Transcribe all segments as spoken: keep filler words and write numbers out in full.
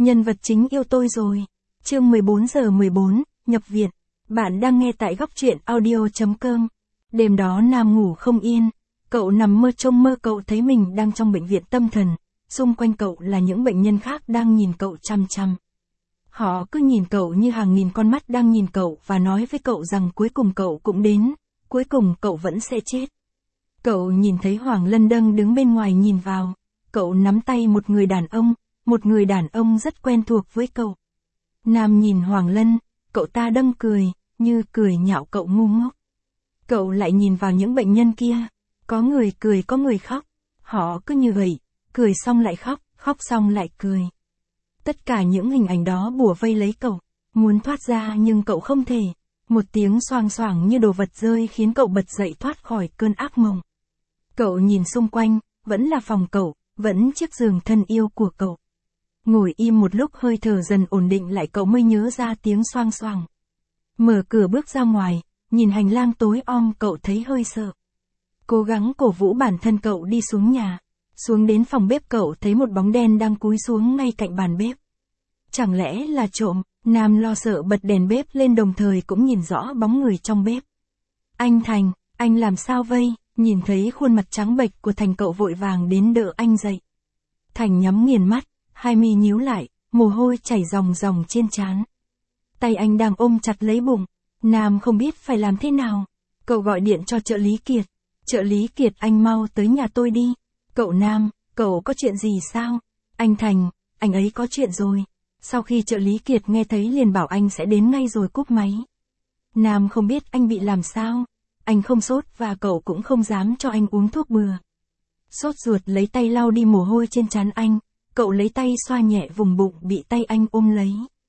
Nhân vật chính yêu tôi rồi. Chương mười bốn giờ mười bốn, nhập viện. Bạn đang nghe tại góc truyện audio chấm com. Đêm đó Nam ngủ không yên. Cậu nằm mơ trong mơ cậu thấy mình đang trong bệnh viện tâm thần. Xung quanh cậu là những bệnh nhân khác đang nhìn cậu chăm chăm. Họ cứ nhìn cậu như hàng nghìn con mắt đang nhìn cậu và nói với cậu rằng cuối cùng cậu cũng đến. Cuối cùng cậu vẫn sẽ chết. Cậu nhìn thấy Hoàng Lân Đâng đứng bên ngoài nhìn vào. Cậu nắm tay một người đàn ông. Một người đàn ông rất quen thuộc với cậu. Nam nhìn Hoàng Lân, cậu ta đâm cười, như cười nhạo cậu ngu ngốc. Cậu lại nhìn vào những bệnh nhân kia, có người cười có người khóc, họ cứ như vậy, cười xong lại khóc, khóc xong lại cười. Tất cả những hình ảnh đó bủa vây lấy cậu, muốn thoát ra nhưng cậu không thể. Một tiếng xoang xoảng như đồ vật rơi khiến cậu bật dậy thoát khỏi cơn ác mộng. Cậu nhìn xung quanh, vẫn là phòng cậu, vẫn chiếc giường thân yêu của cậu. Ngồi im một lúc hơi thở dần ổn định lại cậu mới nhớ ra tiếng xoang xoàng. Mở cửa bước ra ngoài, nhìn hành lang tối om cậu thấy hơi sợ. Cố gắng cổ vũ bản thân cậu đi xuống nhà. Xuống đến phòng bếp cậu thấy một bóng đen đang cúi xuống ngay cạnh bàn bếp. Chẳng lẽ là trộm? Nam lo sợ bật đèn bếp lên đồng thời cũng nhìn rõ bóng người trong bếp. Anh Thành, anh làm sao vây? Nhìn thấy khuôn mặt trắng bệch của Thành cậu vội vàng đến đỡ anh dậy. Thành nhắm nghiền mắt. Hai mi nhíu lại, mồ hôi chảy ròng ròng trên trán. Tay anh đang ôm chặt lấy bụng. Nam không biết phải làm thế nào. Cậu gọi điện cho trợ lý Kiệt. Trợ lý Kiệt, anh mau tới nhà tôi đi. Cậu Nam, cậu có chuyện gì sao? Anh Thành, anh ấy có chuyện rồi. Sau khi trợ lý Kiệt nghe thấy liền bảo anh sẽ đến ngay rồi cúp máy. Nam không biết anh bị làm sao. Anh không sốt và cậu cũng không dám cho anh uống thuốc bừa. Sốt ruột lấy tay lau đi mồ hôi trên trán anh. Cậu lấy tay xoa nhẹ vùng bụng bị tay anh ôm lấy.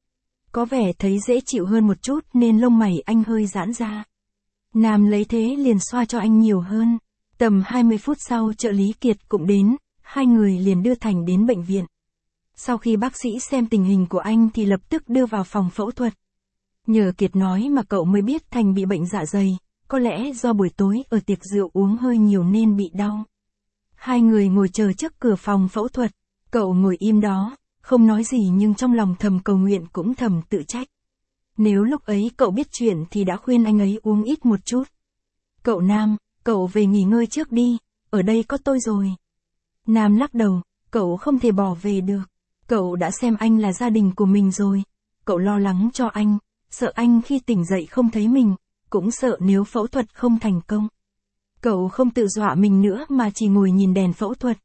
Có vẻ thấy dễ chịu hơn một chút nên lông mày anh hơi giãn ra. Nam lấy thế liền xoa cho anh nhiều hơn. Tầm hai mươi phút sau trợ lý Kiệt cũng đến, hai người liền đưa Thành đến bệnh viện. Sau khi bác sĩ xem tình hình của anh thì lập tức đưa vào phòng phẫu thuật. Nhờ Kiệt nói mà cậu mới biết Thành bị bệnh dạ dày, có lẽ do buổi tối ở tiệc rượu uống hơi nhiều nên bị đau. Hai người ngồi chờ trước cửa phòng phẫu thuật. Cậu ngồi im đó, không nói gì nhưng trong lòng thầm cầu nguyện cũng thầm tự trách. Nếu lúc ấy cậu biết chuyện thì đã khuyên anh ấy uống ít một chút. Cậu Nam, cậu về nghỉ ngơi trước đi, ở đây có tôi rồi. Nam lắc đầu, cậu không thể bỏ về được. Cậu đã xem anh là gia đình của mình rồi. Cậu lo lắng cho anh, sợ anh khi tỉnh dậy không thấy mình, cũng sợ nếu phẫu thuật không thành công. Cậu không tự dọa mình nữa mà chỉ ngồi nhìn đèn phẫu thuật.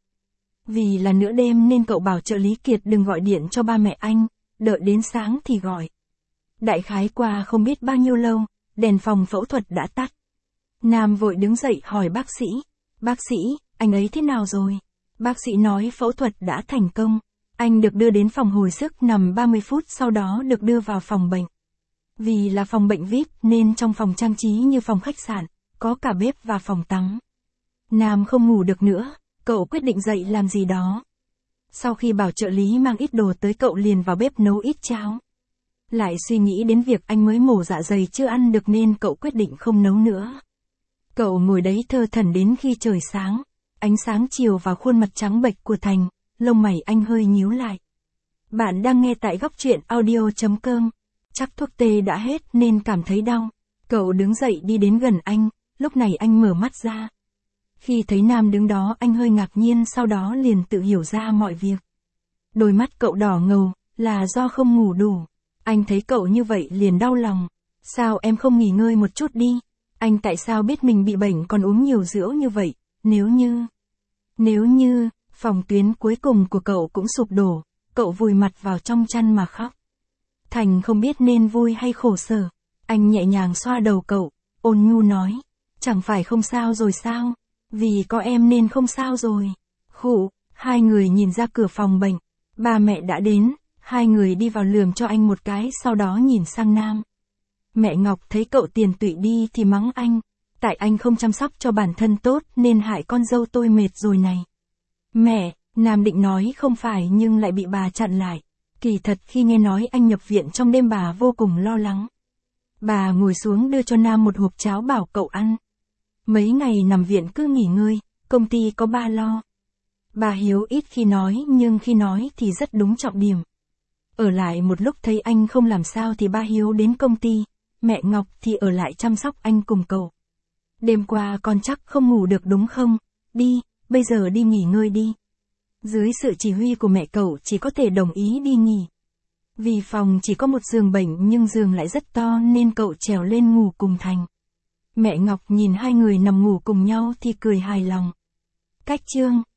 Vì là nửa đêm nên cậu bảo trợ lý Kiệt đừng gọi điện cho ba mẹ anh, đợi đến sáng thì gọi. Đại khái qua không biết bao nhiêu lâu, đèn phòng phẫu thuật đã tắt. Nam vội đứng dậy hỏi bác sĩ. Bác sĩ, anh ấy thế nào rồi? Bác sĩ nói phẫu thuật đã thành công. Anh được đưa đến phòng hồi sức nằm ba mươi phút sau đó được đưa vào phòng bệnh. Vì là phòng bệnh vi ai pi nên trong phòng trang trí như phòng khách sạn, có cả bếp và phòng tắm. Nam không ngủ được nữa. Cậu quyết định dậy làm gì đó. Sau khi bảo trợ lý mang ít đồ tới cậu liền vào bếp nấu ít cháo. Lại suy nghĩ đến việc anh mới mổ dạ dày chưa ăn được nên cậu quyết định không nấu nữa. Cậu ngồi đấy thơ thẩn đến khi trời sáng. Ánh sáng chiều vào khuôn mặt trắng bệch của Thành, lông mày anh hơi nhíu lại. Bạn đang nghe tại góc truyện audio chấm com. Chắc thuốc tê đã hết nên cảm thấy đau. Cậu đứng dậy đi đến gần anh, lúc này anh mở mắt ra. Khi thấy Nam đứng đó anh hơi ngạc nhiên sau đó liền tự hiểu ra mọi việc. Đôi mắt cậu đỏ ngầu, là do không ngủ đủ. Anh thấy cậu như vậy liền đau lòng. Sao em không nghỉ ngơi một chút đi? Anh tại sao biết mình bị bệnh còn uống nhiều rượu như vậy? Nếu như... Nếu như... Phòng tuyến cuối cùng của cậu cũng sụp đổ. Cậu vùi mặt vào trong chăn mà khóc. Thành không biết nên vui hay khổ sở. Anh nhẹ nhàng xoa đầu cậu, ôn nhu nói. Chẳng phải không sao rồi sao? Vì có em nên không sao rồi. Khụ, hai người nhìn ra cửa phòng bệnh. Ba mẹ đã đến, hai người đi vào lườm cho anh một cái sau đó nhìn sang Nam. Mẹ Ngọc thấy cậu tiền tụy đi thì mắng anh. Tại anh không chăm sóc cho bản thân tốt nên hại con dâu tôi mệt rồi này. Mẹ, Nam định nói không phải nhưng lại bị bà chặn lại. Kỳ thật khi nghe nói anh nhập viện trong đêm bà vô cùng lo lắng. Bà ngồi xuống đưa cho Nam một hộp cháo bảo cậu ăn. Mấy ngày nằm viện cứ nghỉ ngơi, công ty có ba lo. Bà Hiếu ít khi nói nhưng khi nói thì rất đúng trọng điểm. Ở lại một lúc thấy anh không làm sao thì ba Hiếu đến công ty, mẹ Ngọc thì ở lại chăm sóc anh cùng cậu. Đêm qua con chắc không ngủ được đúng không? Đi, bây giờ đi nghỉ ngơi đi. Dưới sự chỉ huy của mẹ cậu chỉ có thể đồng ý đi nghỉ. Vì phòng chỉ có một giường bệnh nhưng giường lại rất to nên cậu trèo lên ngủ cùng Thành. Mẹ Ngọc nhìn hai người nằm ngủ cùng nhau thì cười hài lòng. Cách chương